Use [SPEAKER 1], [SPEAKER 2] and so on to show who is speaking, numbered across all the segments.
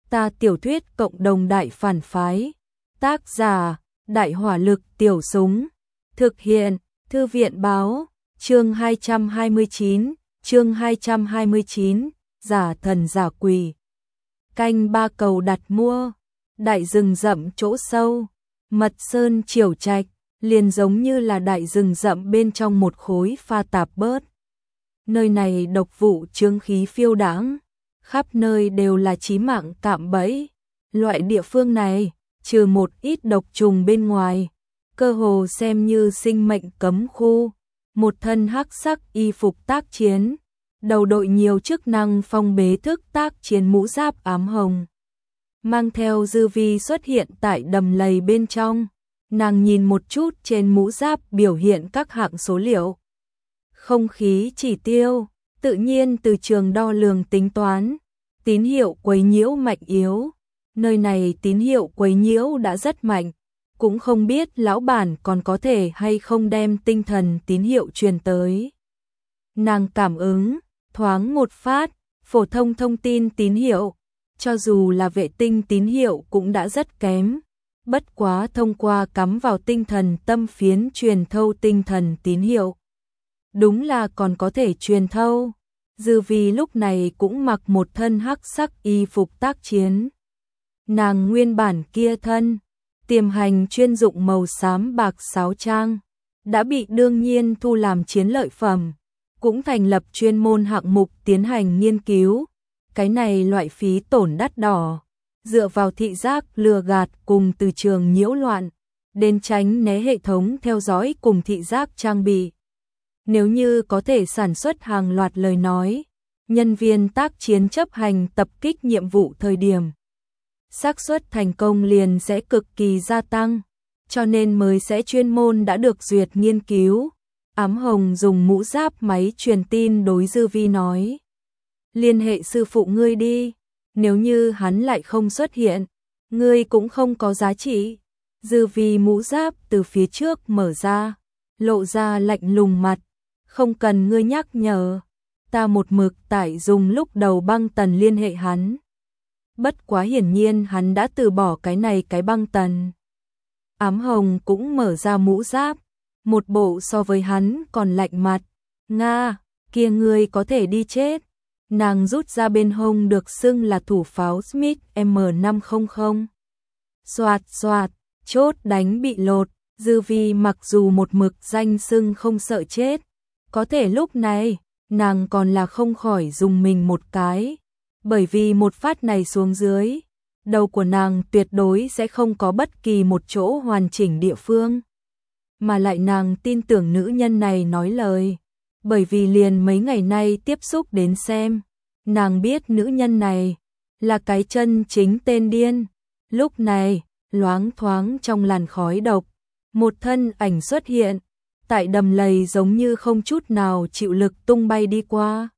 [SPEAKER 1] Ta tiểu thuyết cộng đồng đại phản phái. Tác giả: Đại hỏa lực tiểu súng. Thực hiện: Thư viện báo. Chương 229, giả thần giả quỷ. Canh ba cầu đặt mua. Đại rừng rậm chỗ sâu, mật sơn triều trạch, liền giống như là đại rừng rậm bên trong một khối pha tạp bớt. Nơi này độc vụ chướng khí phiêu đãng, khắp nơi đều là chí mạng cạm bẫy. Loại địa phương này, trừ một ít độc trùng bên ngoài, cơ hồ xem như sinh mệnh cấm khu. Một thân hắc sắc y phục tác chiến, đầu đội nhiều chức năng phong bế thức tác chiến mũ giáp ám hồng, mang theo Dư Vi xuất hiện tại đầm lầy bên trong. Nàng nhìn một chút trên mũ giáp biểu hiện các hạng số liệu, không khí chỉ tiêu, tự nhiên từ trường đo lường tính toán, tín hiệu quấy nhiễu mạnh yếu. Nơi này tín hiệu quấy nhiễu đã rất mạnh, cũng không biết lão bản còn có thể hay không đem tinh thần tín hiệu truyền tới. Nàng cảm ứng, thoáng một phát, phổ thông thông tin tín hiệu, cho dù là vệ tinh tín hiệu cũng đã rất kém. Bất quá thông qua cắm vào tinh thần tâm phiến truyền thâu tinh thần tín hiệu, đúng là còn có thể truyền thâu. Dư Vi lúc này cũng mặc một thân hắc sắc y phục tác chiến. Nàng nguyên bản kia thân tiềm hành chuyên dụng màu xám bạc sáo trang đã bị đương nhiên thu làm chiến lợi phẩm, cũng thành lập chuyên môn hạng mục tiến hành nghiên cứu. Cái này loại phí tổn đắt đỏ, dựa vào thị giác lừa gạt cùng từ trường nhiễu loạn, đến tránh né hệ thống theo dõi cùng thị giác trang bị. Nếu như có thể sản xuất hàng loạt lời nói, nhân viên tác chiến chấp hành tập kích nhiệm vụ thời điểm, xác suất thành công liền sẽ cực kỳ gia tăng, cho nên mới sẽ chuyên môn đã được duyệt nghiên cứu. Ám hồng dùng mũ giáp máy truyền tin đối Dư Vi nói: liên hệ sư phụ ngươi đi, nếu như hắn lại không xuất hiện, ngươi cũng không có giá trị. Dư Vi mũ giáp từ phía trước mở ra, lộ ra lạnh lùng mặt: không cần ngươi nhắc nhở, ta một mực tại dùng lúc đầu băng tần liên hệ hắn. Bất quá hiển nhiên hắn đã từ bỏ cái này cái băng tần. Ám hồng cũng mở ra mũ giáp, một bộ so với hắn còn lạnh mặt: Nga, kia ngươi có thể đi chết. Nàng rút ra bên hông được xưng là thủ pháo Smith M500. Xoạt xoạt, chốt đánh bị lột. Dư Vi mặc dù một mực danh xưng không sợ chết, có thể lúc này nàng còn là không khỏi dùng mình một cái, bởi vì một phát này xuống dưới, đầu của nàng tuyệt đối sẽ không có bất kỳ một chỗ hoàn chỉnh địa phương. Mà lại nàng tin tưởng nữ nhân này nói lời, bởi vì liền mấy ngày nay tiếp xúc đến xem, nàng biết nữ nhân này là cái chân chính tên điên. Lúc này, loáng thoáng trong làn khói độc, một thân ảnh xuất hiện, tại đầm lầy giống như không chút nào chịu lực tung bay đi qua.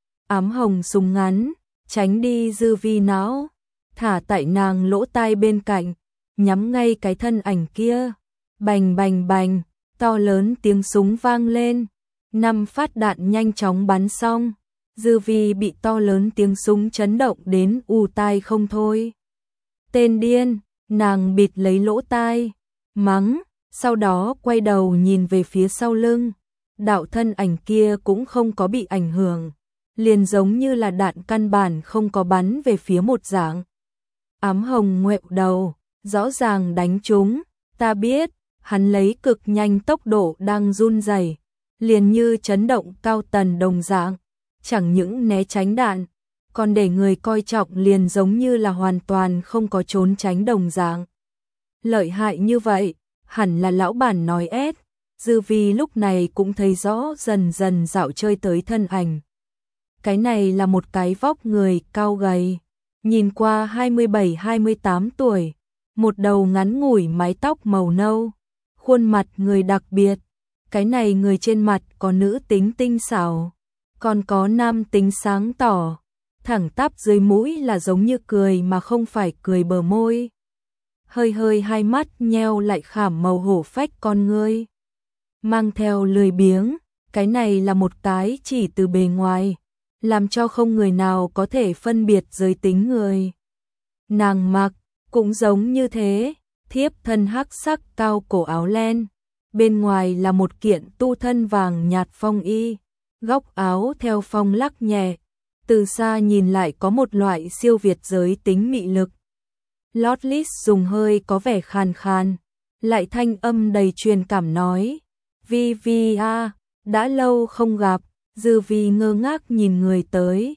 [SPEAKER 1] Ám hồng súng ngắn, tránh đi Dư Vi não, thả tại nàng lỗ tai bên cạnh, nhắm ngay cái thân ảnh kia. Bành bành bành, to lớn tiếng súng vang lên, 5 phát đạn nhanh chóng bắn xong. Dư Vi bị to lớn tiếng súng chấn động đến ù tai không thôi. Tên điên, nàng bịt lấy lỗ tai, mắng, sau đó quay đầu nhìn về phía sau lưng. Đạo thân ảnh kia cũng không có bị ảnh hưởng, liền giống như là đạn căn bản không có bắn về phía một dạng. Ám hồng ngoẹo đầu, rõ ràng đánh trúng, ta biết. Hắn lấy cực nhanh tốc độ đang run rẩy, liền như chấn động cao tần đồng dạng, chẳng những né tránh đạn, còn để người coi trọng liền giống như là hoàn toàn không có trốn tránh đồng dạng. Lợi hại như vậy, hẳn là lão bản nói ép. Dư Vi lúc này cũng thấy rõ dần dần dạo chơi tới thân ảnh. Cái này là một cái vóc người cao gầy, nhìn qua 27-28 tuổi, một đầu ngắn ngủi mái tóc màu nâu, khuôn mặt người đặc biệt. Cái này người trên mặt có nữ tính tinh xảo, còn có nam tính sáng tỏ, thẳng tắp dưới mũi là giống như cười mà không phải cười bờ môi. Hơi hơi hai mắt nheo lại khảm màu hổ phách con ngươi, mang theo lười biếng. Cái này là một cái chỉ từ bề ngoài, làm cho không người nào có thể phân biệt giới tính người. nàng mặc cũng giống như thế, thiếp thân hắc sắc cao cổ áo len, bên ngoài là một kiện tu thân vàng nhạt phong y, góc áo theo phong lắc nhẹ, từ xa nhìn lại có một loại siêu việt giới tính mị lực. Lotlis dùng hơi có vẻ khàn khàn, lại thanh âm đầy truyền cảm nói, Vi Vi à, đã lâu không gặp. Dư Vi ngơ ngác nhìn người tới.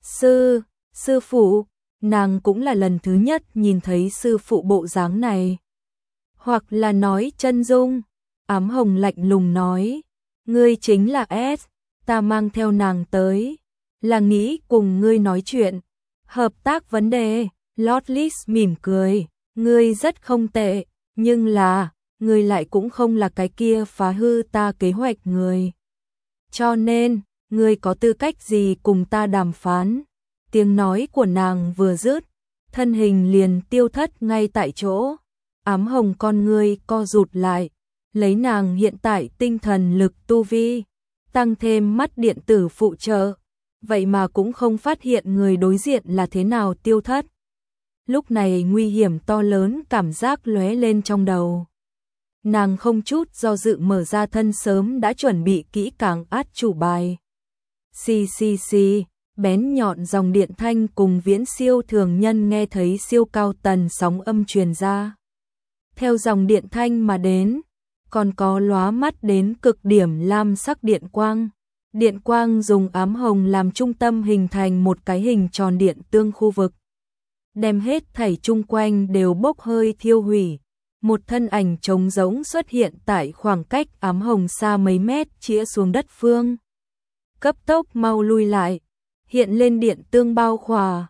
[SPEAKER 1] Sư phụ, nàng cũng là lần thứ nhất nhìn thấy sư phụ bộ dáng này. Hoặc là nói chân dung. Ám Hồng lạnh lùng nói, ngươi chính là S, ta mang theo nàng tới, là nghĩ cùng ngươi nói chuyện, hợp tác vấn đề. Lotlis mỉm cười, ngươi rất không tệ, nhưng là, ngươi lại cũng không là cái kia phá hư ta kế hoạch người. Cho nên, ngươi có tư cách gì cùng ta đàm phán? Tiếng nói của nàng vừa dứt, thân hình liền tiêu thất ngay tại chỗ. Ám Hồng con ngươi co rụt lại, lấy nàng hiện tại tinh thần lực tu vi, tăng thêm mắt điện tử phụ trợ, vậy mà cũng không phát hiện người đối diện là thế nào tiêu thất. Lúc này nguy hiểm to lớn cảm giác lóe lên trong đầu. Nàng không chút do dự mở ra thân sớm đã chuẩn bị kỹ càng át chủ bài. Xì xì xì, bén nhọn dòng điện thanh cùng viễn siêu thường nhân nghe thấy siêu cao tần sóng âm truyền ra. Theo dòng điện thanh mà đến, còn có lóa mắt đến cực điểm lam sắc điện quang. Điện quang dùng ám hồng làm trung tâm hình thành một cái hình tròn điện tương khu vực. Đem hết thảy chung quanh đều bốc hơi thiêu hủy. Một thân ảnh trống rỗng xuất hiện tại khoảng cách ám hồng xa mấy mét chĩa xuống đất phương. Cấp tốc mau lui lại, hiện lên điện tương bao khỏa.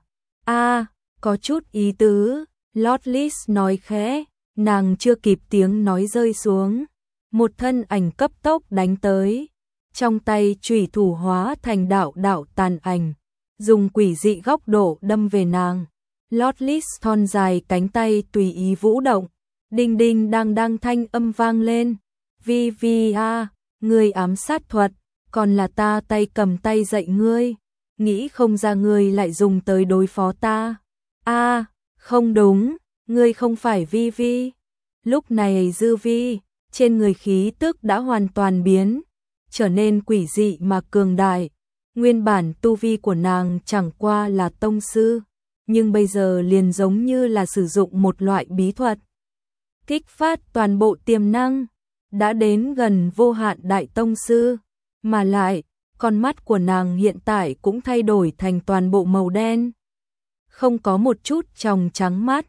[SPEAKER 1] Có chút ý tứ, Lotlis nói khẽ, nàng chưa kịp tiếng nói rơi xuống. Một thân ảnh cấp tốc đánh tới, trong tay chủy thủ hóa thành đạo tàn ảnh, dùng quỷ dị góc độ đâm về nàng. Lotlis thon dài cánh tay tùy ý vũ động, đinh đinh đang thanh âm vang lên. Vi Vi à, ngươi ám sát thuật, còn là ta tay cầm tay dạy ngươi, nghĩ không ra ngươi lại dùng tới đối phó ta. Không đúng, ngươi không phải Vi Vi. Lúc này Dư Vi, trên người khí tức đã hoàn toàn biến, trở nên quỷ dị mà cường đại. Nguyên bản tu vi của nàng chẳng qua là tông sư, nhưng bây giờ liền giống như là sử dụng một loại bí thuật. Kích phát toàn bộ tiềm năng, đã đến gần vô hạn đại tông sư, mà lại, con mắt của nàng hiện tại cũng thay đổi thành toàn bộ màu đen. Không có một chút tròng trắng mắt.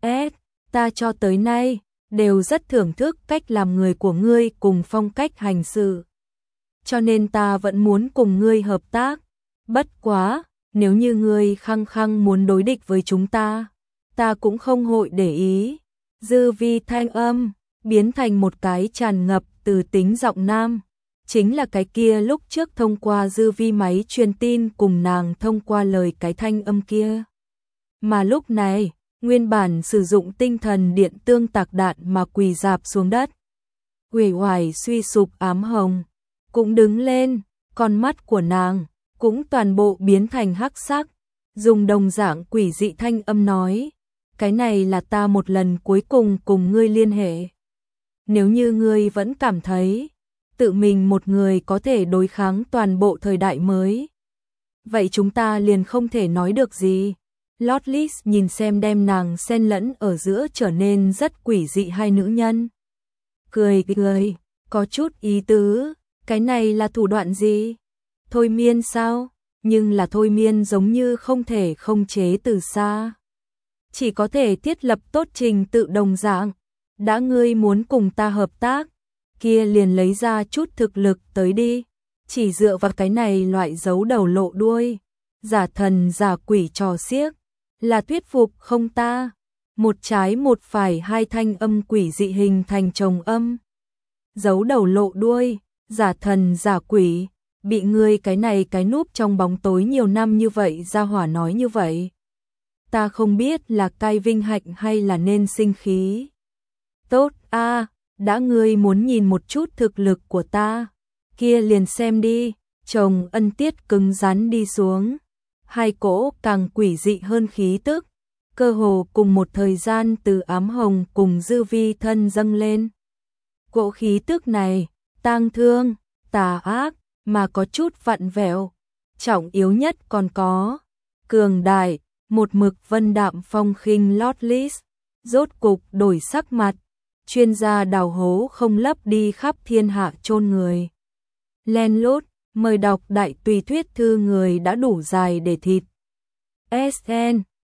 [SPEAKER 1] Ta cho tới nay, đều rất thưởng thức cách làm người của ngươi cùng phong cách hành sự. Cho nên ta vẫn muốn cùng ngươi hợp tác. Bất quá, nếu như ngươi khăng khăng muốn đối địch với chúng ta cũng không hội để ý. Dư Vi thanh âm, biến thành một cái tràn ngập từ tính giọng nam. Chính là cái kia lúc trước thông qua Dư Vi máy truyền tin cùng nàng thông qua lời cái thanh âm kia. Mà lúc này, nguyên bản sử dụng tinh thần điện tương tạc đạn mà quỳ rạp xuống đất. Uể oải suy sụp ám hồng, cũng đứng lên, con mắt của nàng cũng toàn bộ biến thành hắc sắc, dùng đồng dạng quỷ dị thanh âm nói, cái này là ta một lần cuối cùng cùng ngươi liên hệ. Nếu như ngươi vẫn cảm thấy tự mình một người có thể đối kháng toàn bộ thời đại mới, vậy chúng ta liền không thể nói được gì. Lotlis nhìn xem đem nàng xen lẫn ở giữa trở nên rất quỷ dị hai nữ nhân. Cười, có chút ý tứ, cái này là thủ đoạn gì? Thôi miên sao? Nhưng là thôi miên giống như không thể không chế từ xa. Chỉ có thể thiết lập tốt trình tự đồng dạng. Đã ngươi muốn cùng ta hợp tác, kia liền lấy ra chút thực lực tới đi. Chỉ dựa vào cái này loại giấu đầu lộ đuôi, giả thần giả quỷ trò xiếc, là thuyết phục không ta. Một trái một phải hai thanh âm quỷ dị hình thành chồng âm. Giấu đầu lộ đuôi, giả thần giả quỷ, bị ngươi cái này cái núp trong bóng tối nhiều năm như vậy ra hỏa nói như vậy. Ta không biết là cai vinh hạnh hay là nên sinh khí. Tốt đã ngươi muốn nhìn một chút thực lực của ta, kia liền xem đi. Chồng ân tiết cứng rắn đi xuống, hai cỗ càng quỷ dị hơn khí tức, cơ hồ cùng một thời gian từ ám hồng cùng dư vi thân dâng lên. Cỗ khí tức này, tang thương, tà ác, mà có chút vặn vẹo, trọng yếu nhất còn có cường đại, một mực vân đạm phong khinh Lotless, rốt cục đổi sắc mặt, chuyên gia đào hố không lấp đi khắp thiên hạ chôn người. Len lút, mời đọc đại tùy thuyết thư người đã đủ dài để thịt. SN